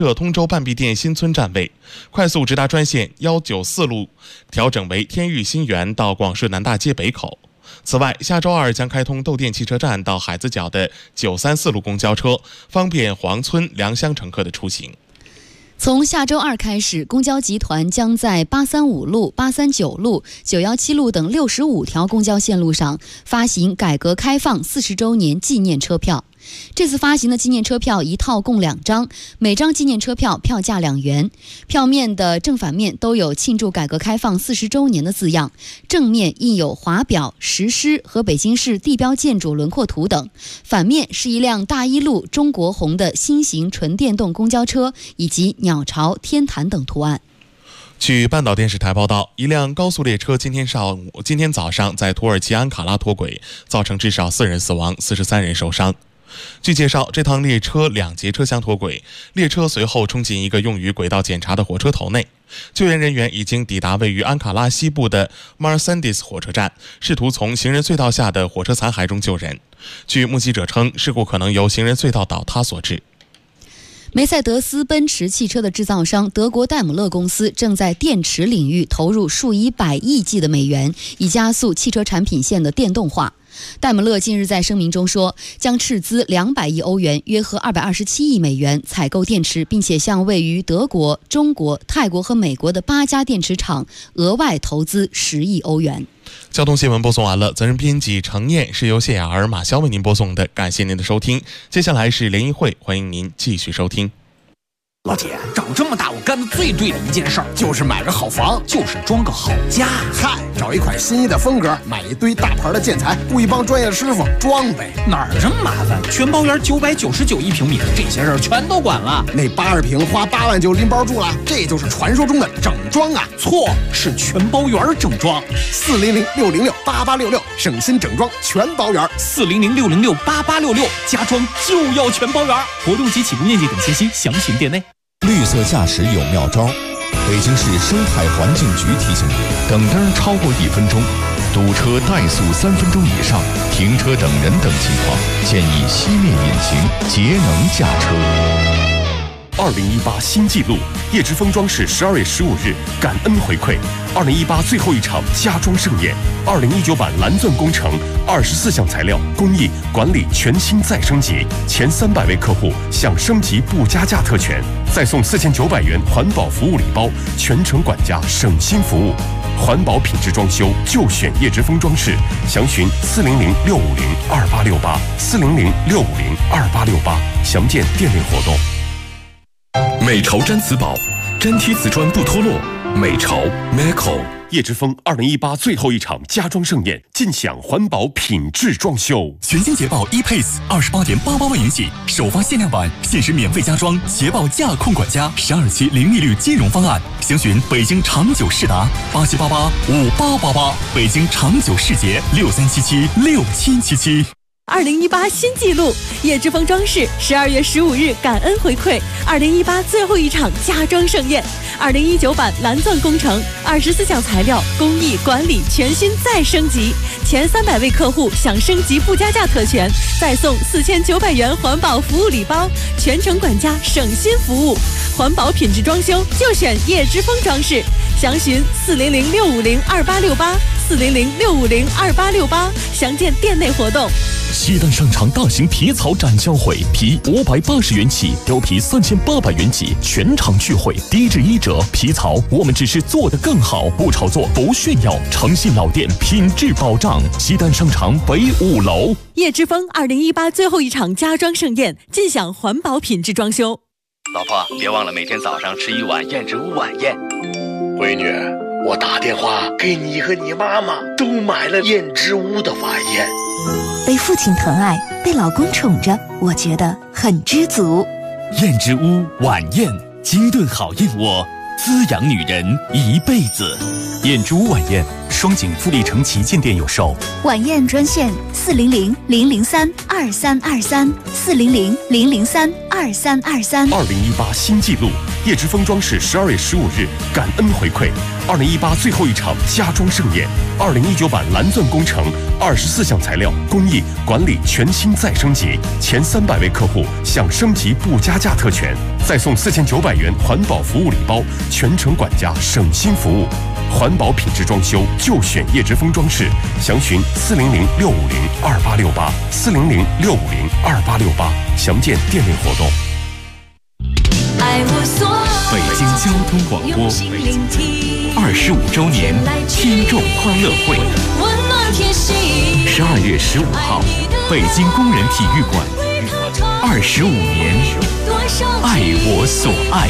设通州半壁店新村站位，快速直达专线194路调整为天域新园到广顺南大街北口。此外，下周二将开通窦店汽车站到海子角的934路公交车，方便黄村、良乡乘客的出行。 从下周二开始，公交集团将在835路、839路、917路等65条公交线路上发行改革开放40周年纪念车票。这次发行的纪念车票一套共2张，每张纪念车票票价2元，票面的正反面都有庆祝改革开放40周年的字样，正面印有华表、石狮和北京市地标建筑轮廓图等，反面是一辆大一路中国红的新型纯电动公交车以及鸟巢、天坛等图案。 据半岛电视台报道，一辆高速列车今天早上在土耳其安卡拉脱轨，造成至少4人死亡、43人受伤。据介绍，这趟列车2节车厢脱轨，列车随后冲进一个用于轨道检查的火车头内。救援人员已经抵达位于安卡拉西部的 Marsendis 火车站，试图从行人隧道下的火车残骸中救人。据目击者称，事故可能由行人隧道倒塌所致。 梅赛德斯奔驰汽车的制造商德国戴姆勒公司正在电池领域投入数以百亿计的美元，以加速汽车产品线的电动化。戴姆勒近日在声明中说，将斥资200亿欧元，约合227亿美元采购电池，并且向位于德国、中国、泰国和美国的8家电池厂额外投资10亿欧元。 交通新闻播送完了，责任编辑程燕，是由谢雅儿、马潇为您播送的，感谢您的收听。接下来是联谊会，欢迎您继续收听。 老姐，长这么大我干的最对的一件事儿就是买个好房，就是装个好家。 嗨，找一款心仪的风格，买一堆大牌的建材，雇一帮专业师傅装呗。 哪儿这么麻烦？全包园999一平米，这些事儿全都管了。 那80平花8万就拎包住了，这就是传说中的整装啊！ 错，是全包园整装。 400-606-8866，省心整装全包园。 400-606-8866，家装就要全包园。活动及起步面积等信息详询店内。 绿色驾驶有妙招，北京市生态环境局提醒您：等灯超过1分钟，堵车怠速3分钟以上，停车等人等情况，建议熄灭引擎，节能驾车。 2018新纪录，叶之峰装饰12月15日感恩回馈2018最后一场家装盛宴，2019版蓝钻工程24项材料工艺管理全新再升级，前300位客户享升级不加价特权，再送4900元环保服务礼包，全程管家省心服务。环保品质装修就选叶之峰装饰，详询400-650-2868，400-650-2868，详见店内活动。 美潮毡瓷宝，粘贴瓷砖不脱落。美潮 Meco。 叶之峰2018最后一场家装盛宴，尽享环保品质装修。 全新捷豹 ePace 28.88万元起，首发限量版，限时免费加装捷豹驾控管家，12期零利率金融方案。详询北京长久世达87885888，北京长久世捷63776777。 2018新纪录，叶之峰装饰12月15日感恩回馈2018最后一场家装盛宴，2019版蓝钻工程24项材料工艺管理全新再升级，前300位客户享升级不加价特权，再送4900元环保服务礼包，全程管家省心服务。环保品质装修就选叶之峰装饰，详询400-650-2868，400-650-2868，详见店内活动。 西单商场大型皮草展销会，皮580元起，貂皮3800元起，全场聚会，低至1折。皮草我们只是做得更好，不炒作，不炫耀，诚信老店，品质保障。西单商场北5楼。 叶之峰2018最后一场家装盛宴，尽享环保品质装修。 老婆，别忘了每天早上吃一碗燕之屋晚宴。 闺女，我打电话给你和你妈妈都买了燕之屋的晚宴。 被父亲疼爱，被老公宠着，我觉得很知足。 燕之屋晚宴，鸡炖好燕窝，滋养女人一辈子。燕之屋晚宴，双井富力城旗舰店有售。 晚宴专线400-003-2323，400-003-2323。 2018新纪录，叶之峰装饰12月15日感恩回馈2018最后一场家装盛宴，2019版蓝钻工程24项材料工艺管理全新再升级，前300位客户享升级不加价特权， 再送4900元环保服务礼包，全程管家，省心服务。环保品质装修就选叶之峰装饰，详询400-650-2868，400-650-2868，详见店内活动。 北京交通广播25周年听众欢乐会，12月15号，北京工人体育馆，25年，爱我所爱。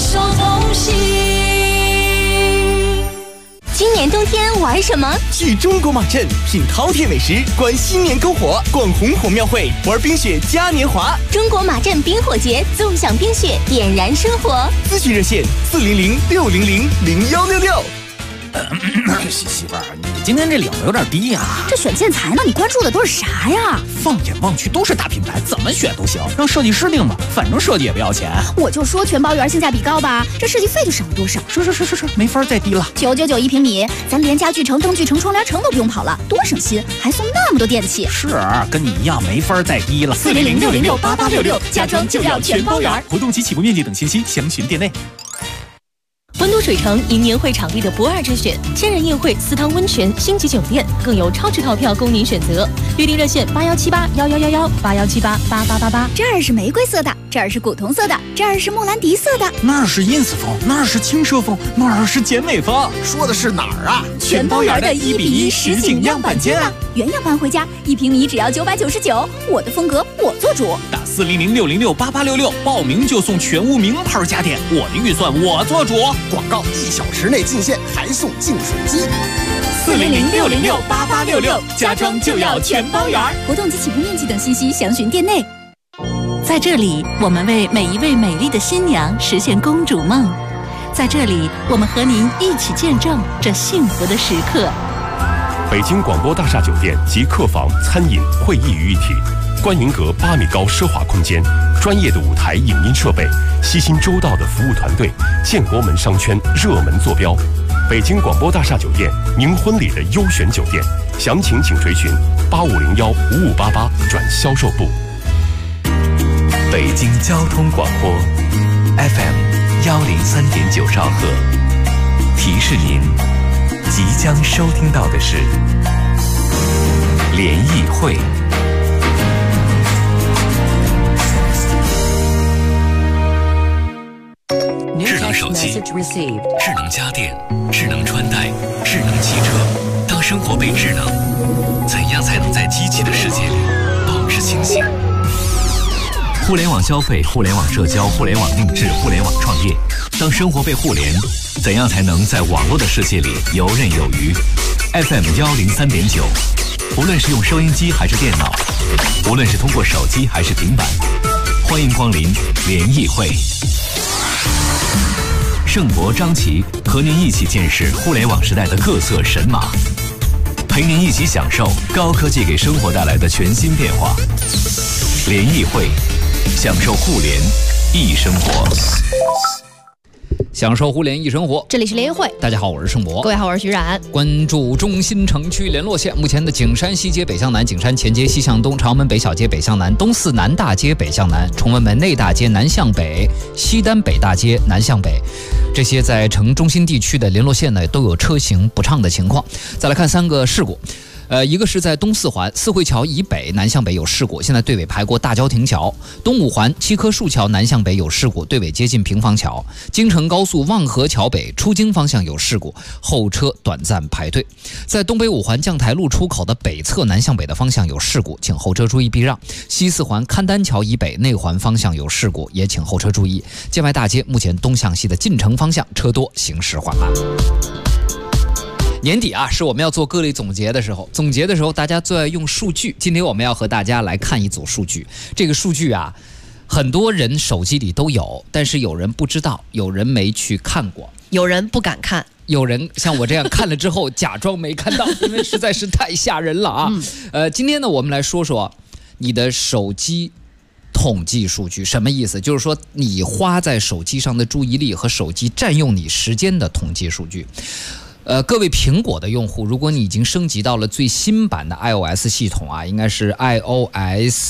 今年冬天玩什么？ 去中国马镇品饕餮美食，观新年篝火，逛红火庙会，玩冰雪嘉年华。 中国马镇冰火节，纵享冰雪，点燃生活。 咨询热线400-600-0166。 媳妇儿，你今天这领子有点低呀。 这选建材呢，你关注的都是啥呀？ 放眼望去都是大品牌，怎么选都行，让设计师定吧，反正设计也不要钱。 我就说全包园性价比高吧，这设计费就省了多少？ 是，没法再低了。 999一平米，咱连家具城、灯具城、窗帘城都不用跑了，多省心，还送那么多电器。 是，跟你一样没法再低了。 400-600-8866，家装就要全包园。 活动及起步面积等信息详询店内。 温都水城迎年会场地的不二之选，千人宴会、私汤温泉、星级酒店，更有超值套票供您选择。预订热线81781111，81788888。 这儿是玫瑰色的，这儿是古铜色的，这儿是莫兰迪色的， 那儿是ins风，那儿是轻奢风，那儿是简美风。 说的是哪儿啊？ 全包园的1:1实景样板间啊！ 原样搬回家，1平米只要999，我的风格我做主。 打400-600-8866，报名就送全屋名牌家电，我的预算我做主。 广告1小时内进线，还送净水机。 400-600-8866，家装就要全包园。 活动及起步面积等信息详询店内。 在这里，我们为每一位美丽的新娘实现公主梦。在这里，我们和您一起见证这幸福的时刻。 北京广播大厦酒店集客房、餐饮、会议于一体，观云阁8米高奢华空间，专业的舞台影音设备，悉心周到的服务团队，建国门商圈热门坐标。北京广播大厦酒店，您婚礼的优选酒店，详情请垂询8501-5588转销售部。 北京交通广播 FM103.9兆赫，提示您即将收听到的是联谊会。智能手机、智能家电、智能穿戴、智能汽车，当生活被智能，怎样才能在机器的世界里保持清醒？互联网消费、互联网社交、互联网定制、互联网创业，当生活被互联，怎样才能在网络的世界里游刃有余？ FM103.9，无论是用收音机还是电脑，无论是通过手机还是平板，欢迎光临联谊会。盛博、张琪和您一起见识互联网时代的各色神马，陪您一起享受高科技给生活带来的全新变化。联谊会，享受互联易生活。 享受互联易生活， 这里是联谊会。 大家好，我是盛博。 各位好，我是徐冉。 关注中心城区联络线，目前的景山西街北向南、景山前街西向东、朝门北小街北向南、东四南大街北向南、崇文门内大街南向北、西单北大街南向北，这些在城中心地区的联络线呢，都有车行不畅的情况。再来看3个事故。一个是在东四环四惠桥以北南向北有事故，现在队尾排过大郊亭桥；东五环七棵树桥南向北有事故，队尾接近平房桥；京承高速望河桥北出京方向有事故，后车短暂排队。在东北五环将台路出口的北侧南向北的方向有事故，请后车注意避让。西四环勘丹桥以北内环方向有事故，也请后车注意。建外大街目前东向西的进城方向车多，行驶缓慢。年底啊，是我们要做各类总结的时候。总结的时候，大家最爱用数据。今天我们要和大家来看一组数据。这个数据啊，很多人手机里都有，但是有人不知道，有人没去看过， 有人不敢看， 有人像我这样看了之后假装没看到，因为实在是太吓人了啊。今天呢，我们来说说你的手机统计数据。什么意思？就是说你花在手机上的注意力和手机占用你时间的统计数据。 各位苹果的用户，如果你已经升级到了最新版的 iOS 系统啊，应该是 iOS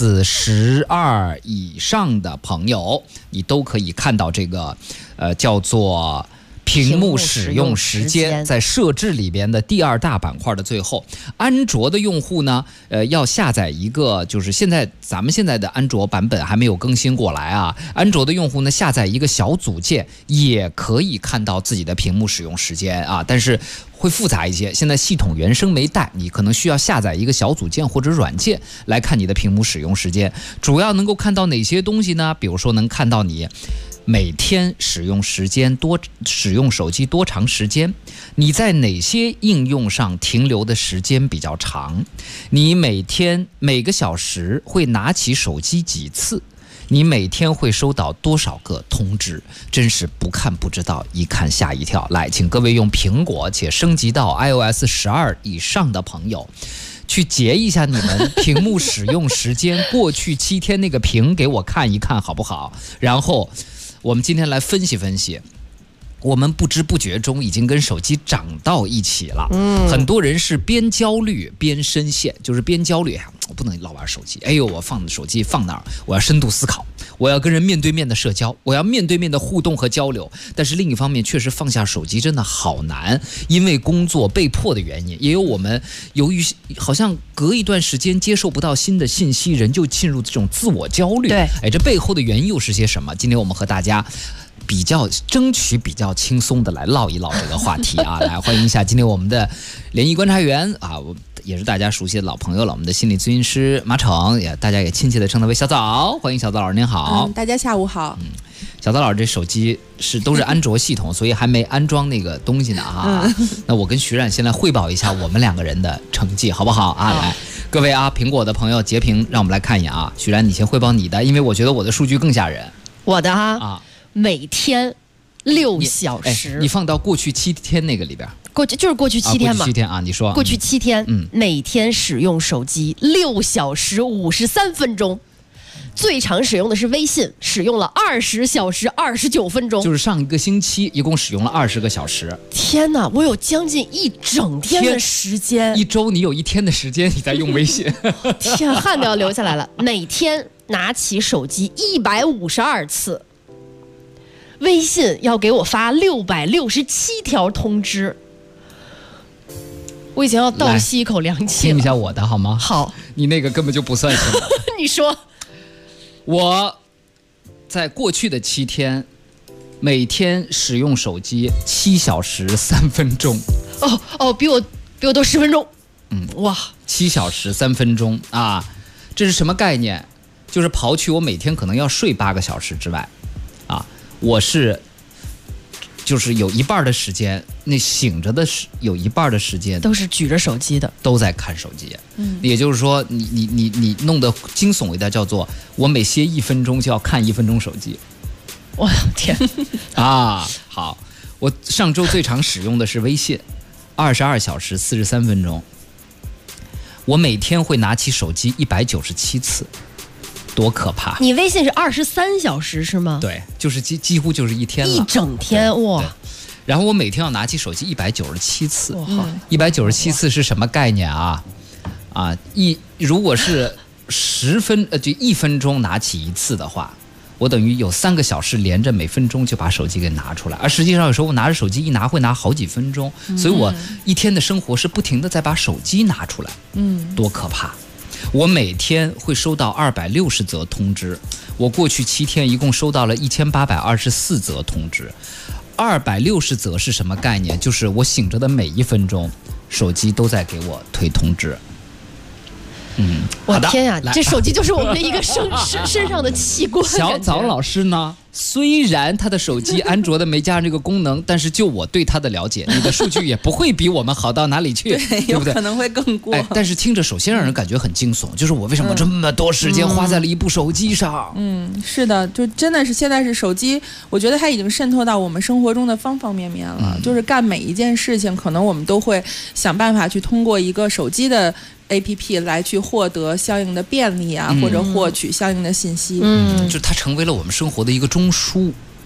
12以上的朋友，你都可以看到这个叫做屏幕使用时间，在设置里边的第2大板块的最后。安卓的用户呢，要下载一个，就是咱们现在的安卓版本还没有更新过来啊。安卓的用户呢，下载一个小组件，也可以看到自己的屏幕使用时间啊，但是会复杂一些。现在系统原生没带，你可能需要下载一个小组件或者软件来看你的屏幕使用时间。主要能够看到哪些东西呢？比如说能看到你每天使用手机多长时间，你在哪些应用上停留的时间比较长，你每个小时会拿起手机几次，你每天会收到多少个通知，真是不看不知道，一看吓一跳。来，请各位用苹果且升级到 iOS 12以上的朋友去截一下你们屏幕使用时间过去7天那个屏给我看一看好不好？然后我们今天来分析分析，我们不知不觉中已经跟手机长到一起了。很多人是边焦虑边深陷，就是边焦虑，我不能老玩手机，哎呦，我放手机放哪儿？我要深度思考，我要跟人面对面的社交，我要面对面的互动和交流。但是另一方面，确实放下手机真的好难，因为工作被迫的原因，也有我们由于好像隔一段时间接受不到新的信息，人就进入这种自我焦虑。 对， 哎，这背后的原因又是些什么？今天我们和大家争取比较轻松的来唠一唠这个话题啊！来欢迎一下今天我们的联谊观察员啊，也是大家熟悉的老朋友了，我们的心理咨询师马逞，大家也亲切的称他为小枣。欢迎小枣老师，您好。 大家下午好。 小枣老师这手机都是安卓系统，所以还没安装那个东西呢啊。那我跟徐冉先来汇报一下我们2个人的成绩，好不好啊？来，各位啊，苹果的朋友截屏，让我们来看一眼啊。徐冉，你先汇报你的，因为我觉得我的数据更吓人。 我的每天6小时， 你放到过去7天那个里边， 过去7天嘛？ 过去7天啊，你说过去7天，每天使用手机6小时53分钟，最长使用的是微信，使用了20小时29分钟， 就是上一个星期一共使用了20个小时。 天哪，我有将近1整天的时间 ，1周你有1天的时间你在用微信， 天，汗都要流下来了。每天拿起手机152次。微信要给我发667条通知，我已经要倒吸一口凉气了。 听一下我的好吗？ 好， 你那个根本就不算什么。 你说， 我在过去的7天，每天使用手机7小时3分钟。 比我多10分钟。哇 ，7小时3分钟啊！这是什么概念？就是刨去我每天可能要睡8个小时之外，啊。我就是有一半的时间，那醒着的有一半的时间都是举着手机的， 都在看手机。也就是说，你弄得惊悚一点，叫做我每歇1分钟就要看1分钟手机。 我天啊！好，我上周最长使用的是微信，22小时43分钟。我每天会拿起手机197次。多可怕！ 你微信是23小时是吗？ 对，就是几乎就是1天了， 一整天哇！ 然后我每天要拿起手机197次，197次是什么概念啊？如果是就1分钟拿起1次的话，我等于有3个小时连着每分钟就把手机给拿出来，而实际上有时候我拿着手机会拿好几分钟，所以我一天的生活是不停的在把手机拿出来，多可怕！我每天会收到260则通知，我过去7天一共收到了1824则通知。260则是什么概念？就是我醒着的每1分钟，手机都在给我推通知。 我天呀，这手机就是我们的一个身上的器官。 小枣老师呢，虽然他的手机安卓的没加上这个功能，但是就我对他的了解，你的数据也不会比我们好到哪里去，对不对？ 可能会更过。 但是听着首先让人感觉很惊悚，就是我为什么这么多时间花在了一部手机上？ 是的，就真的是现在是手机，我觉得它已经渗透到我们生活中的方方面面了。就是干每一件事情，可能我们都会想办法去通过一个手机的APP 来去获得相应的便利啊，或者获取相应的信息。 就它成为了我们生活的一个中枢。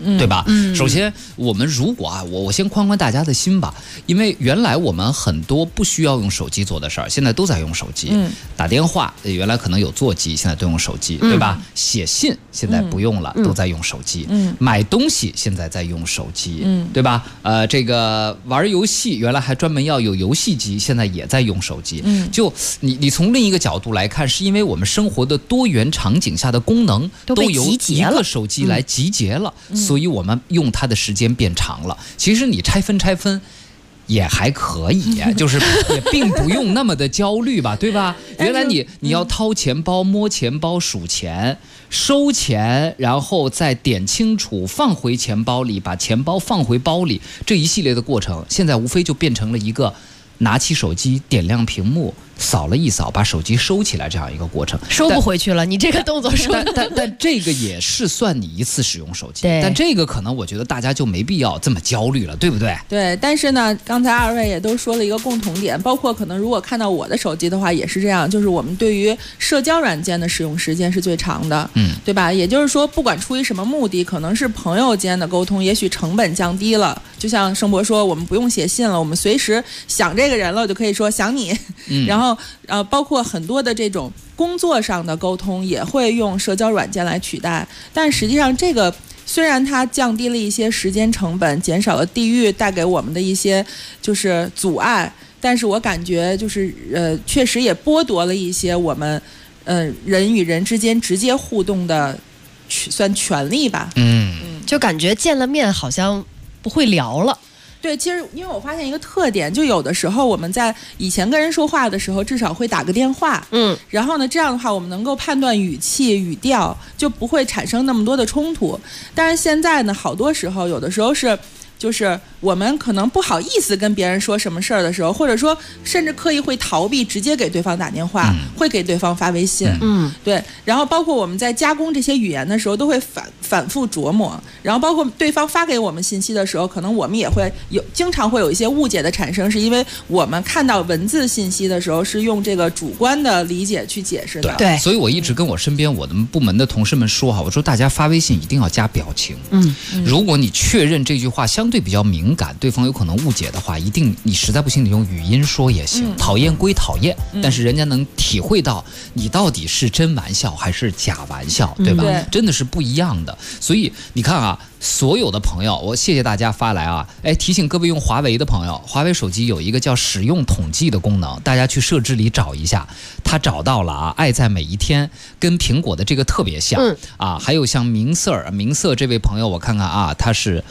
对吧？首先，我们如果我先宽大家的心吧，因为原来我们很多不需要用手机做的事儿，现在都在用手机。打电话原来可能有座机，现在都用手机，对吧？写信现在不用了，都在用手机。买东西现在在用手机，对吧？这个玩游戏原来还专门要有游戏机，现在也在用手机。就你从另一个角度来看，是因为我们生活的多元场景下的功能都由一个手机来集结了，所以我们用它的时间变长了。其实你拆分也还可以，就是也并不用那么的焦虑吧，对吧？原来你要掏钱包、摸钱包、数钱、收钱，然后再点清楚放回钱包里，把钱包放回包里，这一系列的过程，现在无非就变成了一个拿起手机点亮屏幕，扫了一扫，把手机收起来这样一个过程， 收不回去了。你这个动作收， 但这个也是算你一次使用手机，但这个可能我觉得大家就没必要这么焦虑了，对不对？ 对，但是呢，刚才二位也都说了一个共同点，包括可能如果看到我的手机的话，也是这样，就是我们对于社交软件的使用时间是最长的，对吧？也就是说，不管出于什么目的，可能是朋友间的沟通，也许成本降低了，就像盛博说，我们不用写信了，我们随时想这个人了，就可以说想你，然后包括很多的这种工作上的沟通也会用社交软件来取代，但实际上这个虽然它降低了一些时间成本，减少了地域带给我们的一些就是阻碍，但是我感觉就是确实也剥夺了一些我们人与人之间直接互动的算权利吧。 就感觉见了面好像不会聊了。 对，其实因为我发现一个特点，就有的时候我们在以前跟人说话的时候，至少会打个电话，然后呢，这样的话我们能够判断语气、语调，就不会产生那么多的冲突。但是现在呢，好多时候，有的时候是。就是我们可能不好意思跟别人说什么事儿的时候，或者说甚至刻意会逃避直接给对方打电话，会给对方发微信，对。然后包括我们在加工这些语言的时候，都会反复琢磨。然后包括对方发给我们信息的时候，可能我们也会经常会有一些误解的产生，是因为我们看到文字信息的时候是用这个主观的理解去解释的。 对，所以我一直跟我身边我的部门的同事们说哈，我说大家发微信一定要加表情。如果你确认这句话对比较敏感，对方有可能误解的话，一定你实在不行，你用语音说也行。讨厌归讨厌，但是人家能体会到你到底是真玩笑还是假玩笑，对吧？真的是不一样的。所以你看啊，所有的朋友，我谢谢大家发来啊，提醒各位用华为的朋友，华为手机有一个叫使用统计的功能，大家去设置里找一下，他找到了啊，爱在每一天跟苹果的这个特别像啊，还有像明色这位朋友，我看看啊，他是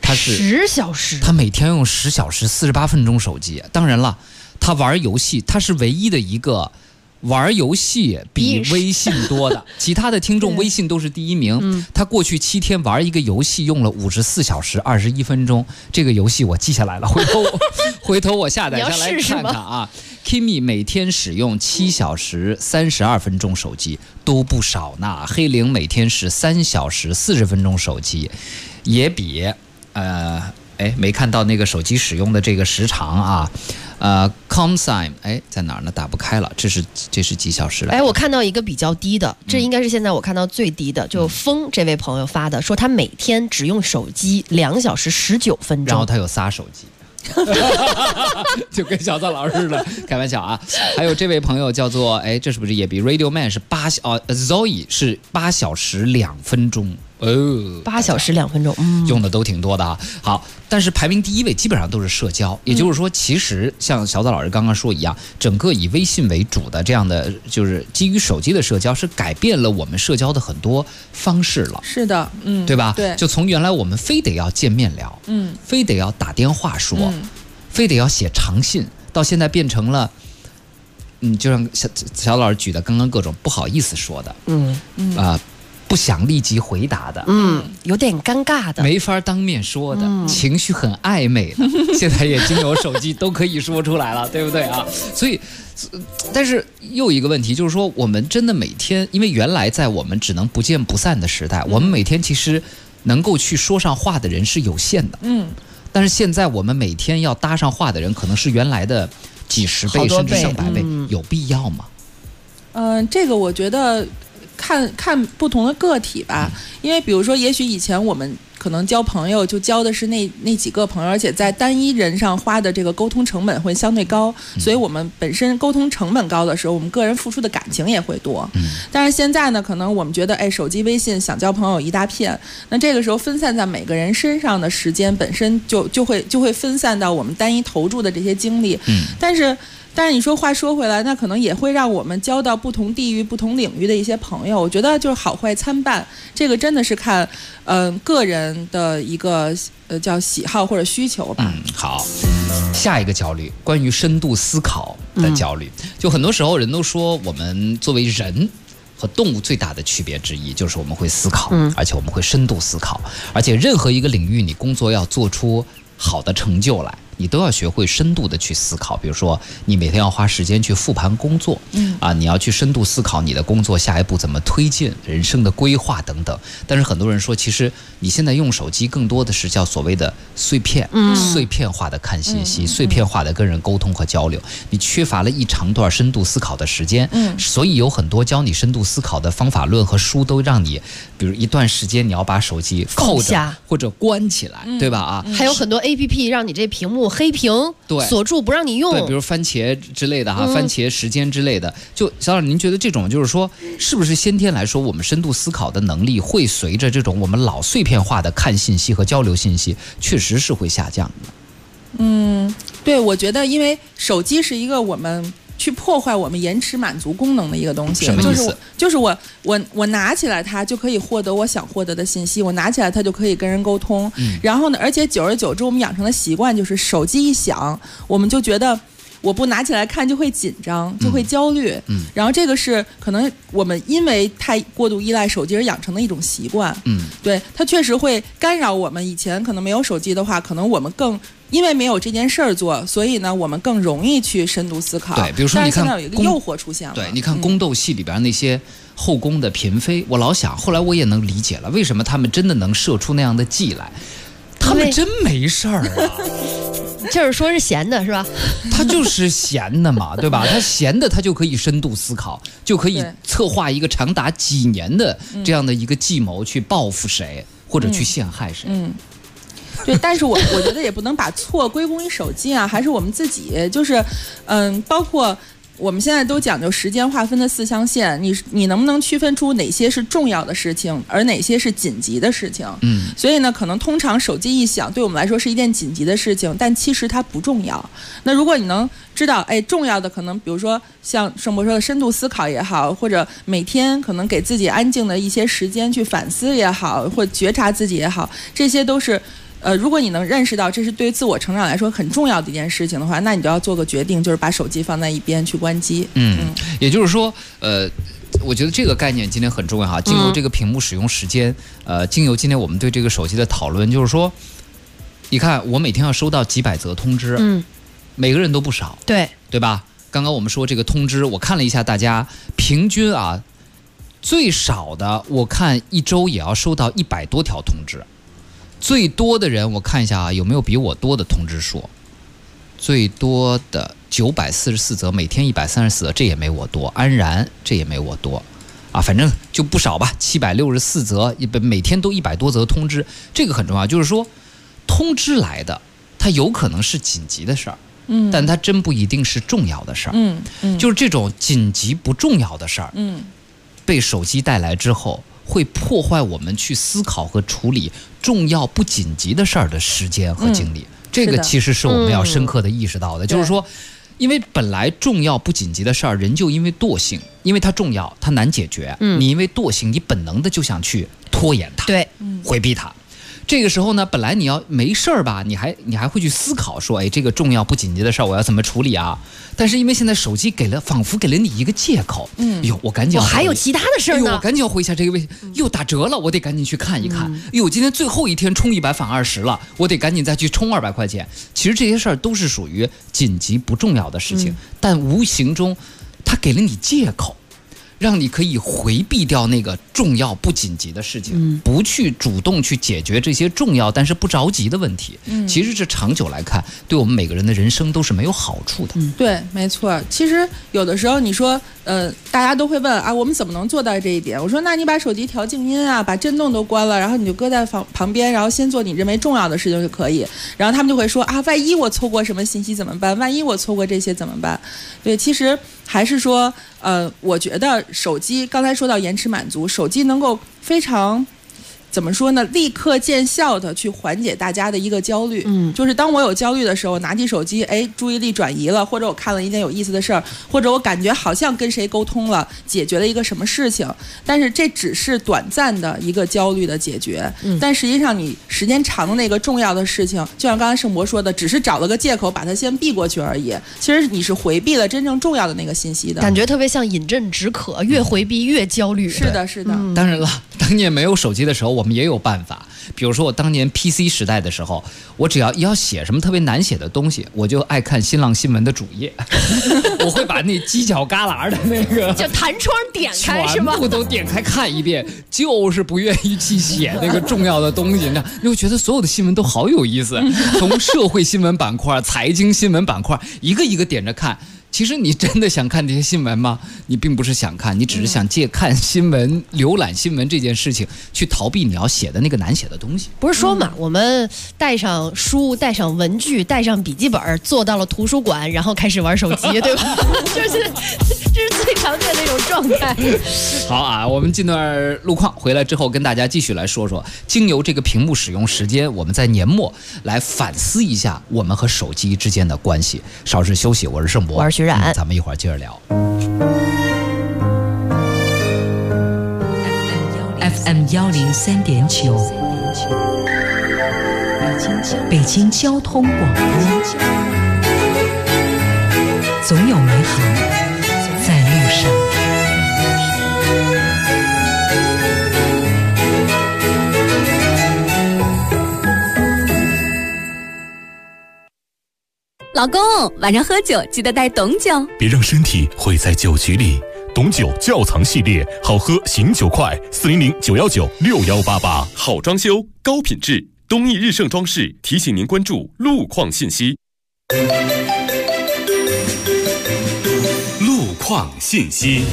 10小时， 他每天用10小时48分钟手机。当然了，他玩游戏，他是唯一的一个玩游戏比微信多的，其他的听众微信都是第一名。他过去7天玩一个游戏用了54小时21分钟，这个游戏我记下来了，回头我下载下来看看啊。Kimi 每天使用7小时32分钟手机，都不少呢。黑灵每天是3小时40分钟手机，也比没看到那个手机使用的这个时长啊，Comsign 在哪儿呢？打不开了，这是几小时来？ 我看到一个比较低的，这应该是现在我看到最低的，就风这位朋友发的，说他每天只用手机2小时19分钟， 然后他有仨手机。就跟小赵老师似的，开玩笑啊！还有这位朋友叫做这是不是也比 Radio Man 是Zoe 是8小时2分钟 8小时2分钟， 用的都挺多的啊。好，但是排名第1位基本上都是社交，也就是说，其实像小枣老师刚刚说一样，整个以微信为主的这样的就是基于手机的社交，是改变了我们社交的很多方式了。 是的， 对吧？ 对， 就从原来我们非得要见面聊，非得要打电话说，非得要写长信，到现在变成了，就像小老师举的刚刚各种不好意思说的，不想立即回答的， 有点尴尬的， 没法当面说的，情绪很暧昧的，现在也经由手机都可以说出来了，对不对啊？所以，但是又一个问题就是说，我们真的每天，因为原来在我们只能不见不散的时代，我们每天其实能够去说上话的人是有限的，但是现在我们每天要搭上话的人可能是原来的几十倍甚至上百倍，有必要吗？ 这个我觉得看不同的个体吧，因为比如说，也许以前我们可能交朋友就交的是那几个朋友，而且在单一人上花的这个沟通成本会相对高，所以我们本身沟通成本高的时候，我们个人付出的感情也会多。但是现在呢，可能我们觉得，哎，手机微信想交朋友一大片，那这个时候分散在每个人身上的时间本身就会分散到我们单一投注的这些精力。但是你说话说回来，那可能也会让我们交到不同地域、不同领域的一些朋友。我觉得就是好坏参半，这个真的是看个人的一个叫喜好或者需求吧。 好，下一个焦虑，关于深度思考的焦虑。就很多时候人都说，我们作为人和动物最大的区别之一就是我们会思考，而且我们会深度思考，而且任何一个领域你工作要做出好的成就来，你都要学会深度的去思考。比如说你每天要花时间去复盘工作，你要去深度思考你的工作下一步怎么推进，人生的规划等等。但是很多人说，其实你现在用手机更多的是叫所谓的碎片，碎片化的看信息，碎片化的跟人沟通和交流，你缺乏了一长段深度思考的时间。所以有很多教你深度思考的方法论和书都让你，比如一段时间你要把手机扣着或者关起来，对吧？ 还有很多 APP 让你这屏幕黑屏，锁住不让你用。 对，比如番茄之类的番茄时间之类的。就小老师，您觉得这种就是说，是不是先天来说，我们深度思考的能力会随着这种我们老碎片化的看信息和交流信息，确实是会下降的？ 对，我觉得因为手机是一个我们去破坏我们延迟满足功能的一个东西。 什么意思？ 就是我拿起来它就可以获得我想获得的信息，我拿起来它就可以跟人沟通。然后呢，而且久而久之我们养成的习惯就是手机一响，我们就觉得我不拿起来看就会紧张，就会焦虑。然后这个是可能我们因为太过度依赖手机而养成的一种习惯。对，它确实会干扰我们。以前可能没有手机的话，可能我们更因为没有这件事儿做，所以呢，我们更容易去深度思考。 对，比如说你看， 但是现在有一个诱惑出现了。 对，你看宫斗戏里边那些后宫的嫔妃，我老想，后来我也能理解了，为什么他们真的能射出那样的计来？他们真没事儿啊。 就是说是闲的是吧？ 他就是闲的嘛，对吧？他闲的，他就可以深度思考，就可以策划一个长达几年的这样的一个计谋，去报复谁或者去陷害谁。 对，但是我觉得也不能把错归功于手机啊，还是我们自己，就是包括我们现在都讲究时间划分的4象限，你能不能区分出哪些是重要的事情，而哪些是紧急的事情？所以呢，可能通常手机一响，对我们来说是一件紧急的事情，但其实它不重要。那如果你能知道，哎，重要的可能，比如说像盛博说的深度思考也好，或者每天可能给自己安静的一些时间去反思也好，或者觉察自己也好，这些都是。如果你能认识到这是对于自我成长来说很重要的一件事情的话，那你就要做个决定，就是把手机放在一边去关机。 也就是说，我觉得这个概念今天很重要哈。经由这个屏幕使用时间，经由今天我们对这个手机的讨论，就是说，你看我每天要收到几百则通知，每个人都不少，对吧？刚刚我们说这个通知，我看了一下，大家平均最少的我看一周也要收到100多条通知。最多的人，我看一下有没有比我多的通知数？最多的944则，每天134则，这也没我多。安然这也没我多，反正就不少吧，764则，每天都100多则通知，这个很重要。就是说，通知来的，它有可能是紧急的事儿，但它真不一定是重要的事儿。就是这种紧急不重要的事儿，被手机带来之后。会破坏我们去思考和处理重要不紧急的事儿的时间和精力，这个其实是我们要深刻的意识到的。就是说，因为本来重要不紧急的事儿，人就因为惰性，因为它重要，它难解决，你因为惰性，你本能的就想去拖延它，回避它。这个时候呢，本来你要没事儿吧，你还会去思考说，哎，这个重要不紧急的事儿我要怎么处理啊？但是因为现在手机仿佛给了你一个借口，我赶紧我还有其他的事儿呢， 我赶紧要回一下这个微信，又打折了，我得赶紧去看一看。今天最后一天充100返20了，我得赶紧再去充200块钱。其实这些事儿都是属于紧急不重要的事情，但无形中它给了你借口。 让你可以回避掉那个重要不紧急的事情，不去主动去解决这些重要但是不着急的问题。其实这长久来看，对我们每个人的人生都是没有好处的。 对，没错。其实有的时候你说，大家都会问啊，我们怎么能做到这一点？我说，那你把手机调静音啊，把震动都关了，然后你就搁在旁边，然后先做你认为重要的事情就可以。然后他们就会说啊，万一我错过什么信息怎么办？万一我错过这些怎么办？对，其实还是说，我觉得手机刚才说到延迟满足，手机能够非常。怎么说呢？立刻见效的去缓解大家的一个焦虑。就是当我有焦虑的时候，拿起手机，注意力转移了，或者我看了一件有意思的事儿，或者我感觉好像跟谁沟通了，解决了一个什么事情。但是这只是短暂的一个焦虑的解决。但实际上你时间长的那个重要的事情，就像刚才盛博说的，只是找了个借口把它先避过去而已。其实你是回避了真正重要的那个信息的。 感觉特别像饮鸩止渴，越回避越焦虑。 是的，是的。 当然了，当年没有手机的时候，我们也有办法。比如说我当年 PC 时代的时候，我只要写什么特别难写的东西，我就爱看新浪新闻的主页，我会把那犄角旮旯的那个就弹窗点开是吗？ 全部都点开看一遍，就是不愿意去写那个重要的东西。你会觉得所有的新闻都好有意思，从社会新闻板块、财经新闻板块一个一个点着看。其实你真的想看这些新闻吗？你并不是想看，你只是想借看新闻、浏览新闻这件事情去逃避你要写的那个难写的东西。 不是说嘛，我们带上书、带上文具、带上笔记本，坐到了图书馆，然后开始玩手机，对吧？这是最常见的一种状态。 好啊，我们进段路况回来之后，跟大家继续来说说，经由这个屏幕使用时间，我们在年末来反思一下我们和手机之间的关系。稍事休息，我是盛博， 我是徐冉， 咱们一会儿接着聊。 FM 103.9，北京交通广播，总有美好在路上。 老公，晚上喝酒记得带董酒， 别让身体毁在酒局里。董酒窖藏系列，好喝醒酒快，400-919-6188。好装修，高品质，东益日盛装饰提醒您关注路况信息。路况信息。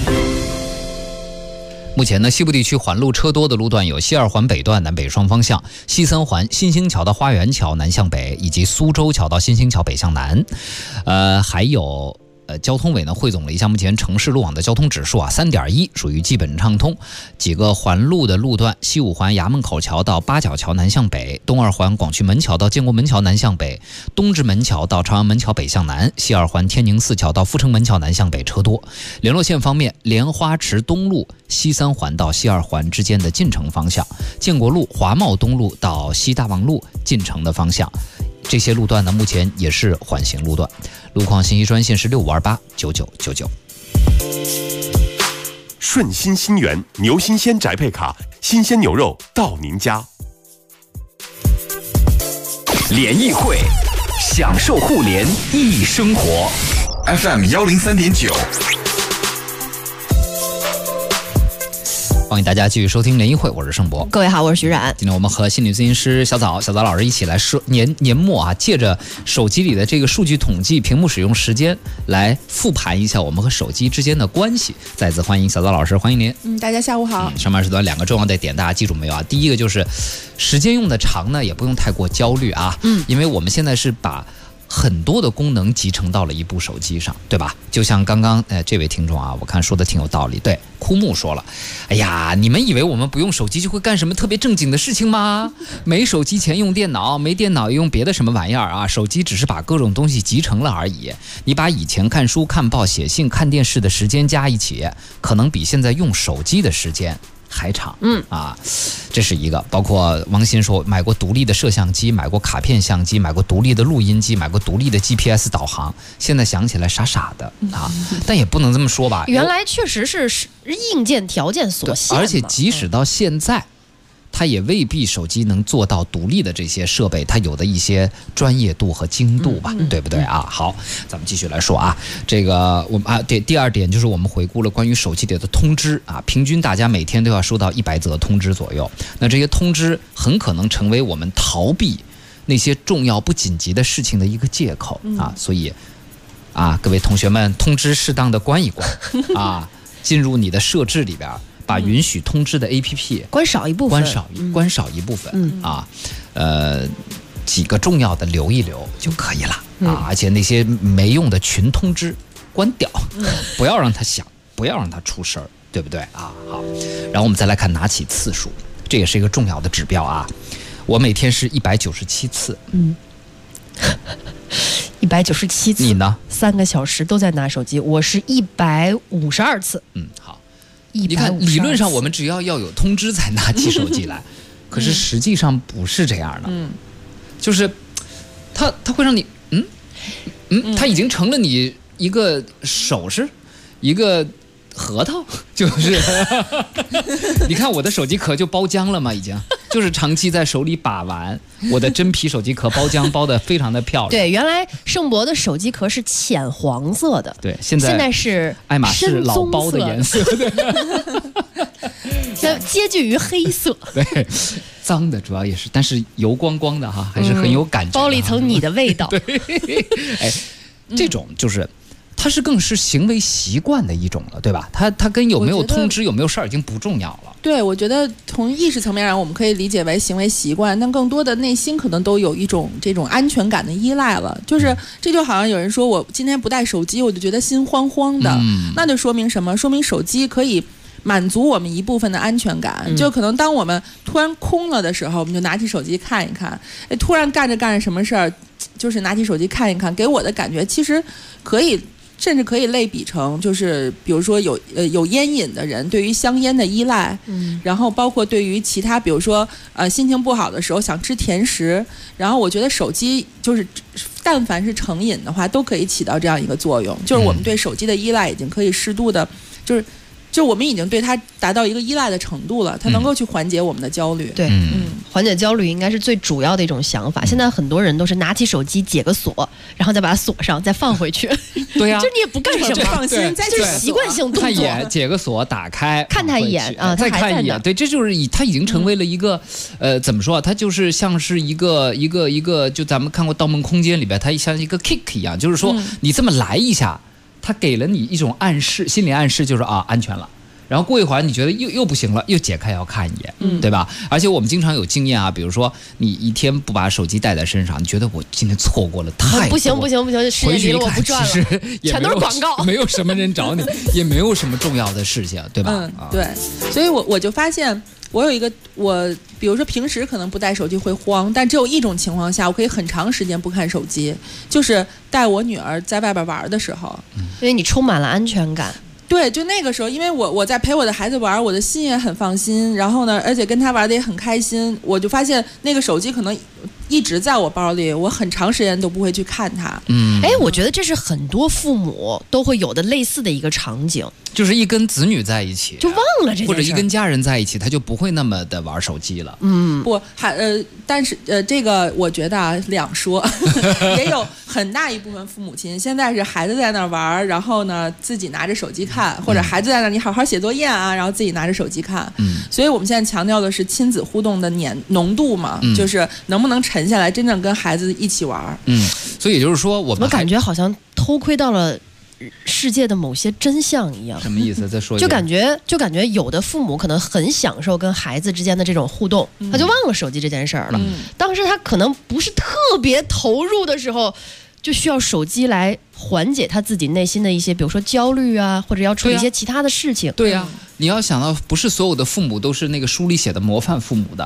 目前呢，西部地区环路车多的路段有西二环北段南北双方向、西三环新兴桥到花园桥南向北，以及苏州桥到新兴桥北向南。还有交通委呢汇总了一下目前城市路网的交通指数啊，3.1，属于基本畅通。几个环路的路段：西五环衙门口桥到八角桥南向北，东二环广渠门桥到建国门桥南向北，东直门桥到朝阳门桥北向南，西二环天宁寺桥到阜成门桥南向北车多。联络线方面，莲花池东路西三环到西二环之间的进城方向，建国路华贸东路到西大望路进城的方向。这些路段呢，目前也是缓行路段。路况信息专线是65289999。 顺心新源牛新鲜宅配卡，新鲜牛肉到您家。 联谊会，享受互联易生活。 FM 103.9。 欢迎大家继续收听联谊会，我是盛博。 各位好，我是徐冉。 今天我们和心理咨询师小枣老师一起来说年末啊，借着手机里的这个数据统计、屏幕使用时间来复盘一下我们和手机之间的关系。再次欢迎小枣老师，欢迎您。 大家下午好。 上半时段2个重要的点大家记住没有啊？第一个就是时间用的长呢，也不用太过焦虑啊，因为我们现在是把很多的功能集成到了一部手机上，对吧？就像刚刚这位听众啊，我看说的挺有道理。对，枯木说了，哎呀，你们以为我们不用手机就会干什么特别正经的事情吗？没手机前用电脑，没电脑用别的什么玩意儿啊？手机只是把各种东西集成了而已。你把以前看书、看报、写信、看电视的时间加一起，可能比现在用手机的时间还长。这是一个。包括王鑫说买过独立的摄像机，买过卡片相机，买过独立的录音机，买过独立的 GPS 导航，现在想起来傻傻的啊，但也不能这么说吧， 原来确实是硬件条件所限， 而且即使到现在它也未必手机能做到独立的这些设备，它有的一些专业度和精度吧，对不对啊？好，咱们继续来说啊，这个我们第二点就是我们回顾了关于手机里的通知啊，平均大家每天都要收到100则通知左右，那这些通知很可能成为我们逃避那些重要不紧急的事情的一个借口啊，所以啊，各位同学们，通知适当的关一关啊，进入你的设置里边，把允许通知的 APP 关少一部分， 关少一部分啊，几个重要的留一留就可以了啊，而且那些没用的群通知关掉，不要让它响，不要让它出声，对不对啊？好，然后我们再来看拿起次数，这也是一个重要的指标啊。我每天是197次 ，197次。 你呢 ？3个小时都在拿手机，我是152次。 好。你看，理论上我们只要有通知才拿起手机来，可是实际上不是这样的。就是它会让你它已经成了你一个首饰，一个核桃，就是你看我的手机壳就包浆了嘛，已经就是长期在手里把玩，我的真皮手机壳包浆包得非常的漂亮。 对，原来盛博的手机壳是浅黄色的， 对，现在是爱马仕老包的颜色， 接近于黑色。 对，脏的主要也是，但是油光光的哈，还是很有感觉。 包了一层你的味道。 对，哎，这种就是。它更是行为习惯的一种了，对吧？它跟有没有通知、有没有事儿已经不重要了。 对，我觉得从意识层面上，我们可以理解为行为习惯，但更多的内心可能都有一种这种安全感的依赖了。就是这就好像有人说我今天不带手机，我就觉得心慌慌的，那就说明什么？说明手机可以满足我们一部分的安全感。就可能当我们突然空了的时候，我们就拿起手机看一看。突然干着什么事儿，就是拿起手机看一看，给我的感觉其实甚至可以类比成，就是比如说有烟瘾的人对于香烟的依赖，然后包括对于其他，比如说心情不好的时候想吃甜食，然后我觉得手机就是但凡是成瘾的话，都可以起到这样一个作用，就是我们对手机的依赖已经可以适度的，就我们已经对它达到一个依赖的程度了，它能够去缓解我们的焦虑。 对，缓解焦虑应该是最主要的一种想法。现在很多人都是拿起手机解个锁，然后再把它锁上，再放回去。 对呀， 就你也不干什么， 放心， 就是习惯性动作。 看一眼，解个锁，打开， 看他一眼啊， 再看一眼。对，这就是它已经成为了一个怎么说啊？它就是像是一个，就咱们看过《盗梦空间》里边，它像一个 kick 一样，就是说你这么来一下。它给了你一种暗示，心理暗示就是安全了。然后过一会儿你觉得又不行了，又解开要看一眼，对吧？而且我们经常有经验啊，比如说你一天不把手机带在身上，你觉得我今天错过了太多， 不行，世界离了我不转了，全都是广告， 没有什么人找你，也没有什么重要的事情，对吧？ 对，所以我就发现。我有一个，比如说平时可能不带手机会慌，但只有一种情况下，我可以很长时间不看手机，就是带我女儿在外边玩的时候， 因为你充满了安全感。 对，就那个时候，因为我在陪我的孩子玩，我的心也很放心，然后呢，而且跟他玩的也很开心，我就发现那个手机可能一直在我包里，我很长时间都不会去看它。 我觉得这是很多父母都会有的类似的一个场景， 就是一跟子女在一起就忘了这件事， 或者一跟家人在一起，他就不会那么的玩手机了。 但是这个我觉得两说，也有很大一部分父母亲现在是孩子在那玩，然后呢自己拿着手机看，或者孩子在那你好好写作业啊，然后自己拿着手机看。所以我们现在强调的是亲子互动的浓度嘛，就是能不能沉下来，真正跟孩子一起玩。 所以也就是说，我感觉好像偷窥到了世界的某些真相一样。 什么意思？再说一遍。就感觉有的父母可能很享受跟孩子之间的这种互动，他就忘了手机这件事儿了。当时他可能不是特别投入的时候，就需要手机来缓解他自己内心的一些，比如说焦虑啊，或者要处理一些其他的事情。 对呀，你要想到，不是所有的父母都是那个书里写的模范父母的。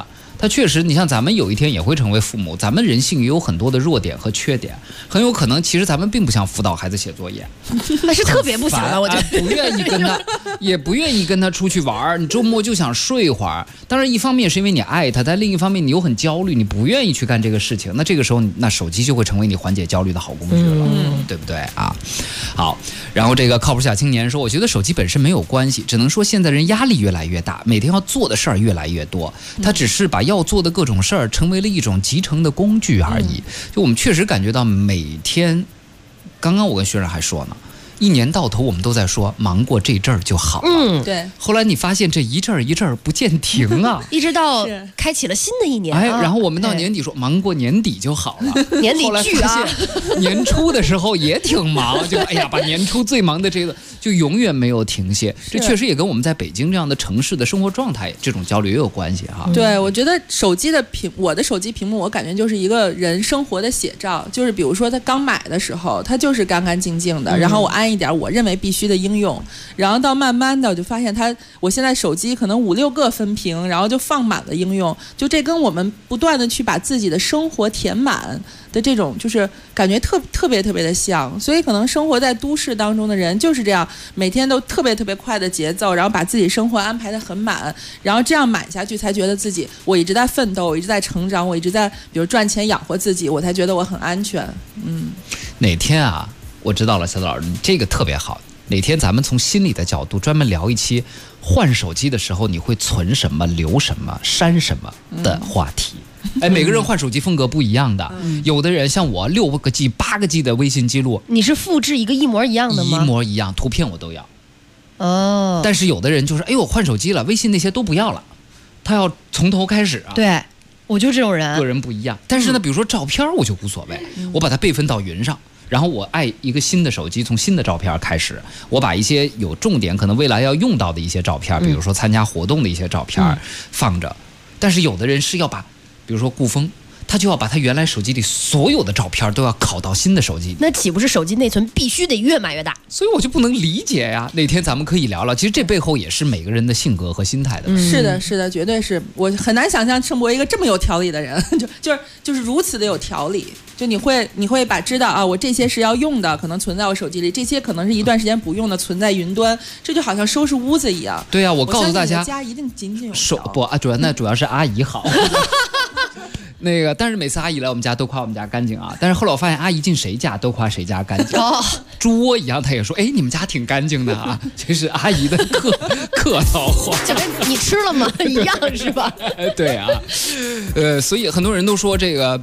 他确实，你像咱们有一天也会成为父母，咱们人性也有很多的弱点和缺点，很有可能其实咱们并不想辅导孩子写作业， 那是特别不想的，我觉得不愿意跟他，也不愿意跟他出去玩，你周末就想睡会儿。当然，一方面是因为你爱他，但另一方面你又很焦虑，你不愿意去干这个事情。那这个时候，那手机就会成为你缓解焦虑的好工具了，对不对啊？好，然后这个靠谱小青年说，我觉得手机本身没有关系，只能说现在人压力越来越大，每天要做的事儿越来越多，他只是把要做的各种事儿成为了一种集成的工具而已。就我们确实感觉到每天，刚刚我跟学长还说呢，一年到头我们都在说忙过这阵儿就好了， 对。 后来你发现这一阵儿一阵儿不见停啊， 一直到开启了新的一年。 然后我们到年底说忙过年底就好了， 年底剧啊， 年初的时候也挺忙，就哎呀，把年初最忙的这个就永远没有停歇。这确实也跟我们在北京这样的城市的生活状态这种焦虑也有关系哈。 对，我觉得手机的我的手机屏幕，我感觉就是一个人生活的写照。就是比如说他刚买的时候，它就是干干净净的，然后我安一点我认为必须的应用，然后到慢慢的我就发现我现在手机可能5-6个分屏，然后就放满了应用，就这跟我们不断的去把自己的生活填满的这种，就是感觉特别的像。所以可能生活在都市当中的人就是这样，每天都特别快的节奏，然后把自己生活安排得很满，然后这样买下去才觉得自己我一直在奋斗，我一直在成长，我一直在比如赚钱养活自己，我才觉得我很安全。 哪天啊，我知道了，小豆老师，这个特别好。哪天咱们从心理的角度专门聊一期换手机的时候你会存什么、留什么、删什么的话题。每个人换手机风格不一样的，有的人像我6个 G、8个 G 的微信记录， 你是复制一个一模一样的吗？ 一模一样，图片我都要。哦。但是有的人就是我换手机了，微信那些都不要了，他要从头开始啊。 对，我就这种人。 个人不一样，但是呢，比如说照片我就无所谓，我把它备份到云上。然后我爱一个新的手机，从新的照片开始，我把一些有重点可能未来要用到的一些照片，比如说参加活动的一些照片放着。但是有的人是要把，比如说顾风，他就要把他原来手机里所有的照片都要拷到新的手机里， 那岂不是手机内存必须得越买越大？ 所以我就不能理解呀。哪天咱们可以聊聊，其实这背后也是每个人的性格和心态的。 是的，绝对是。我很难想象盛博一个这么有条理的人，就是如此的有条理。就你会知道啊，我这些是要用的，可能存在我手机里；这些可能是一段时间不用的，存在云端。这就好像收拾屋子一样。 对呀，我告诉大家， 家一定井井有条。主要是阿姨好。那个，但是每次阿姨来我们家都夸我们家干净啊。但是后来我发现，阿姨进谁家都夸谁家干净。猪窝一样，她也说：“你们家挺干净的啊。”这是阿姨的客套话。 就跟你吃了吗一样是吧？ 对啊，所以很多人都说这个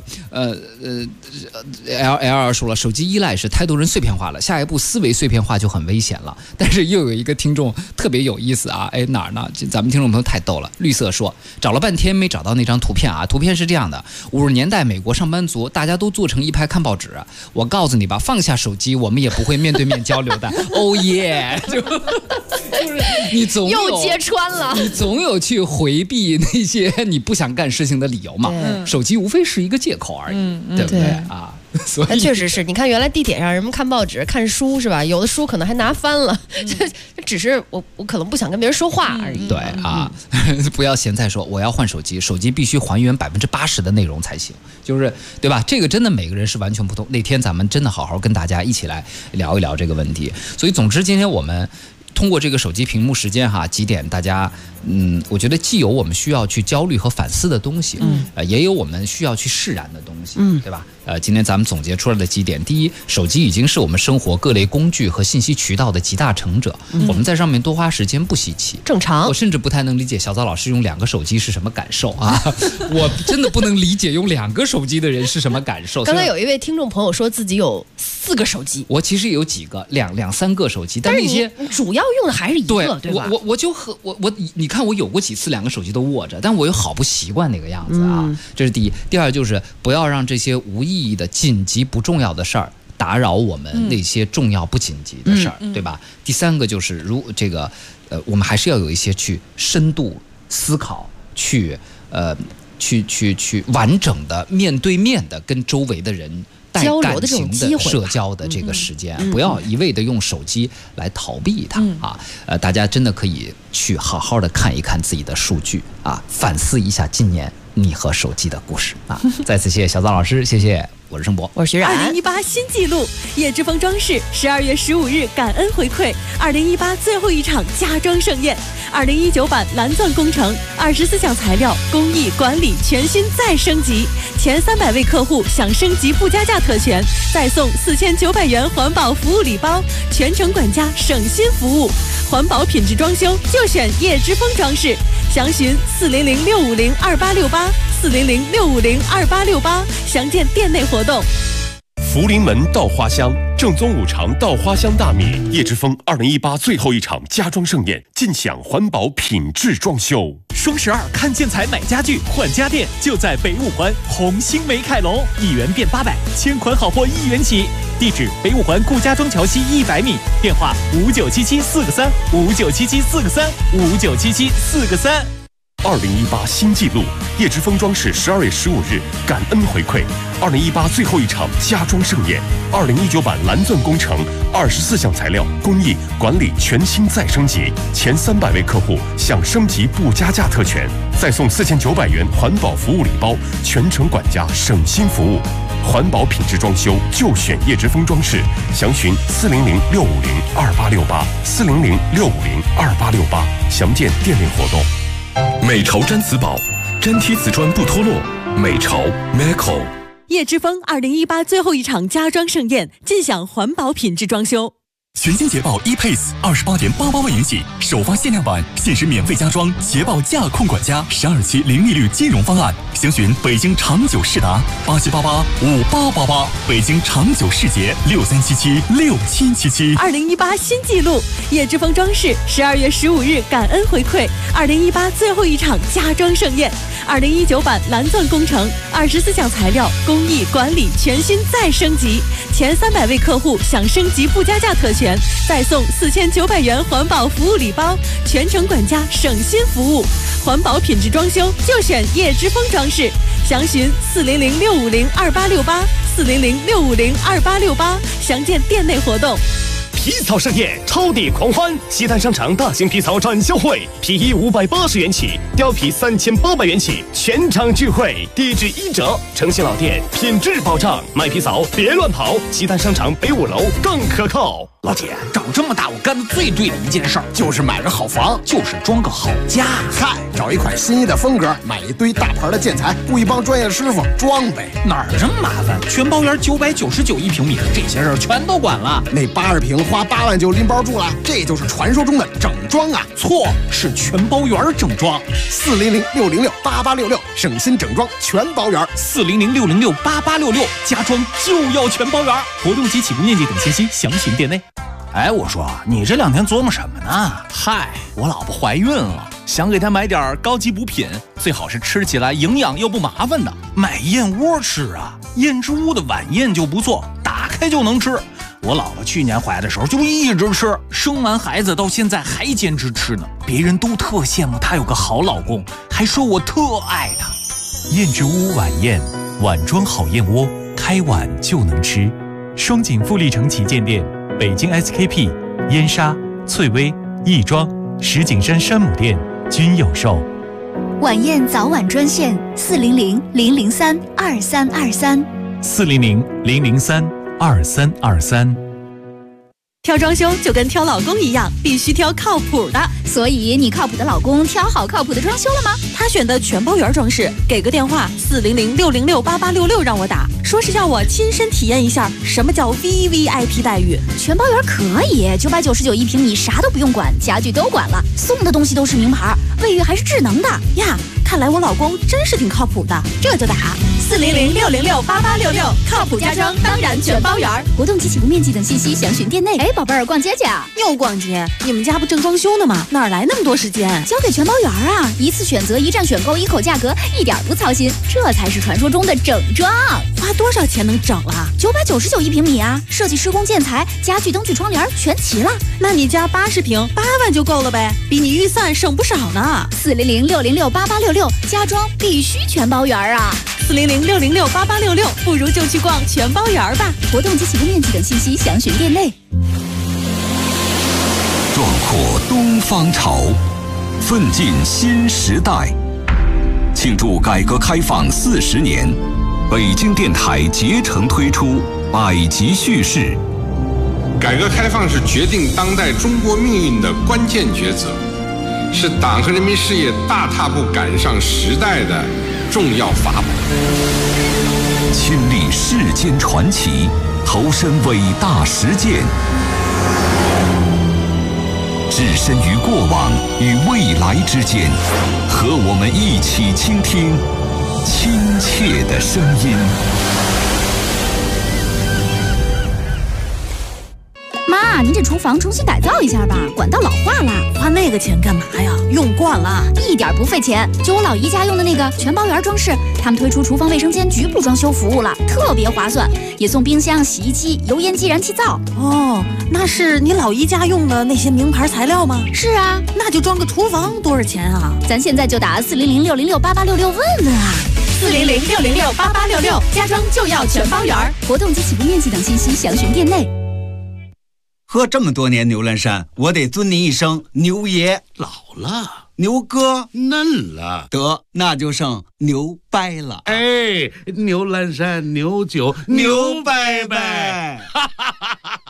，L 说了，手机依赖是太多人碎片化了，下一步思维碎片化就很危险了。但是又有一个听众特别有意思啊，哪儿呢？咱们听众朋友太逗了。绿色说，找了半天没找到那张图片啊，图片是这样的。50年代美国上班族大家都坐成一排看报纸，我告诉你吧，放下手机我们也不会面对面交流的。哦耶，就是你总有又揭穿了， 你总有去回避那些你不想干事情的理由嘛。手机无非是一个借口而已，对不对啊？所以确实是你看原来地铁上人们看报纸看书是吧，有的书可能还拿翻了，这只是我可能不想跟别人说话而已。 对啊，不要现在说我要换手机，手机必须还原80%的内容才行，就是对吧？这个真的每个人是完全不同。那天咱们真的好好跟大家一起来聊一聊这个问题。所以总之今天我们通过这个手机屏幕时间几点大家我觉得既有我们需要去焦虑和反思的东西，也有我们需要去释然的东西，对吧？今天咱们总结出来的几点：第一，手机已经是我们生活各类工具和信息渠道的集大成者，我们在上面多花时间不稀奇， 正常。 我甚至不太能理解小枣老师用2个手机是什么感受啊！我真的不能理解用2个手机的人是什么感受。 刚才有一位听众朋友说自己有4个手机， 我其实也有几个2-3个手机， 但是那些你主要用的还是一个，对吧？ 你看我有过几次2个手机都握着，但我又好不习惯那个样子啊。这是第一。第二就是不要让这些无意义的紧急不重要的事儿打扰我们那些重要不紧急的事儿，对吧？第3个就是我们还是要有一些去深度思考，去完整的面对面的跟周围的人带交流感的这种情的机会社交的这个时间，不要一味的用手机来逃避它啊。大家真的可以去好好的看一看自己的数据啊，反思一下今年你和手机的故事啊。再次谢谢小赵老师，谢谢。我是盛博， 我是徐冉。 2018新纪录，叶之峰装饰12月15日感恩回馈2018最后一场家装盛宴，2019版蓝钻工程24项材料工艺管理全新再升级，前300位客户享升级不加价特权，再送4900元环保服务礼包，全程管家省心服务，环保品质装修就选叶之峰装饰，详询400-650-2868，400-650-2868，详见店内活动。 福临门稻花香，正宗五常稻花香大米，叶之峰2018最后一场家装盛宴，尽享环保品质装修。 双12看建材买家具换家电，就在北五环红星美凯龙，1元变800，千款好货1元起。地址：北五环顾家庄桥西100米，电话5977-4个3，5977-4个3，5977-4个3。 2018新纪录，叶之峰装饰12月15日感恩回馈2018最后一场家装盛宴，2019版蓝钻工程24项材料工艺管理全新再升级，前300位客户享升级不加价特权，再送4900元环保服务礼包，全程管家省心服务。环保品质装修就选叶之峰装饰，详询400-650-2868，400-650-2868，详见店内活动。 美潮毡瓷宝，粘贴瓷砖不脱落。美潮 Meco。 叶之峰2018最后一场家装盛宴，尽享环保品质装修。 全新捷豹 ePace28.88万元起，首发限量版，限时免费加装捷豹驾控管家，12期零利率金融方案，详询北京长久世达87885888，北京长久世捷63776777。 2018新纪录，叶之峰装饰12月15日感恩回馈2018最后一场家装盛宴，2019版蓝钻工程24项材料工艺管理全新再升级，前300位客户享升级不加价特权，再送4900元环保服务礼包，全程管家省心服务，环保品质装修就选叶之峰装饰，详询400-650-2868，400-650-2868，详见店内活动。 皮草盛宴，超抵狂欢！西单商场大型皮草展销会，皮衣580元起，貂皮3800元起，全场聚会，地址1折，诚信老店，品质保障，卖皮草别乱跑，西单商场北5楼更可靠。 老铁，长这么大我干的最对的一件事儿，就是买个好房，就是装个好家。 嗨，找一款心仪的风格，买一堆大牌的建材，雇一帮专业师傅装呗。 哪儿这么麻烦？全包圆999一平米，这些事儿全都管了。 那80平花8万就拎包住了，这就是传说中的整装啊！ 错，是全包圆整装。 400-606-8866，省心整装全包圆。 400-606-8866，家装就要全包圆。活动及起步面积等信息详询店内。 哎，我说你这2天琢磨什么呢？嗨，我老婆怀孕了，想给她买点高级补品，最好是吃起来营养又不麻烦的。买燕窝吃啊，燕之屋的晚宴就不错，打开就能吃。我老婆去年怀的时候就一直吃，生完孩子到现在还坚持吃呢。别人都特羡慕她有个好老公，还说我特爱她。 燕之屋晚宴，碗装好燕窝，开碗就能吃。双井富力城旗舰店，北京 SKP、燕莎、翠微、亦庄、石景山山姆店均有售。 晚宴早晚专线400-003-2323。 400-003-2323。 挑装修就跟挑老公一样，必须挑靠谱的。 所以你靠谱的老公挑好靠谱的装修了吗？ 他选的全包圆装饰，给个电话400-606-8866让我打，说是要我亲身体验一下什么叫 VVIP 待遇。 全包圆可以999一平米，啥都不用管，家具都管了，送的东西都是名牌，卫浴还是智能的呀。看来我老公真是挺靠谱的，这就打400-606-8866，靠谱家装当然全包圆。 活动及起步面积等信息详询店内。哎，宝贝儿，逛街去啊？ 又逛街？你们家不正装修呢吗？哪来那么多时间？ 交给全包圆啊！一次选择，一站选购，一口价格，一点不操心，这才是传说中的整装。 花多少钱能整啊？999一平米啊，设计施工建材、家具、灯具、窗帘全齐了。 那你家80平8万就够了呗，比你预算省不少呢。 400-606-8866，家装必须全包圆啊 ！400-606-8866，不如就去逛全包圆吧。 活动及起步面积等信息详询店内。 壮阔东方潮，奋进新时代。庆祝改革开放40年，北京电台竭诚推出百集叙事。 改革开放是决定当代中国命运的关键抉择，是党和人民事业大踏步赶上时代的重要法宝。 亲历世间传奇，投身伟大实践，置身于过往与未来之间，和我们一起倾听亲切的声音。 妈，您这厨房重新改造一下吧，管道老化了。 花那个钱干嘛呀？用惯了， 一点不费钱。就我老姨家用的那个全包圆装饰，他们推出厨房卫生间局部装修服务了，特别划算，也送冰箱、洗衣机、油烟机、燃气灶。 哦，那是你老姨家用的那些名牌材料吗？ 是啊， 那就装个厨房多少钱啊？ 咱现在就打400-606-8866问问啊。 400-606-8866，家装就要全包圆。 活动及起步面积等信息详询店内。 喝这么多年牛栏山，我得尊您一声牛爷。 老了， 牛哥嫩了， 得那就剩牛掰了。 哎，牛栏山牛酒牛掰掰，哈哈哈哈。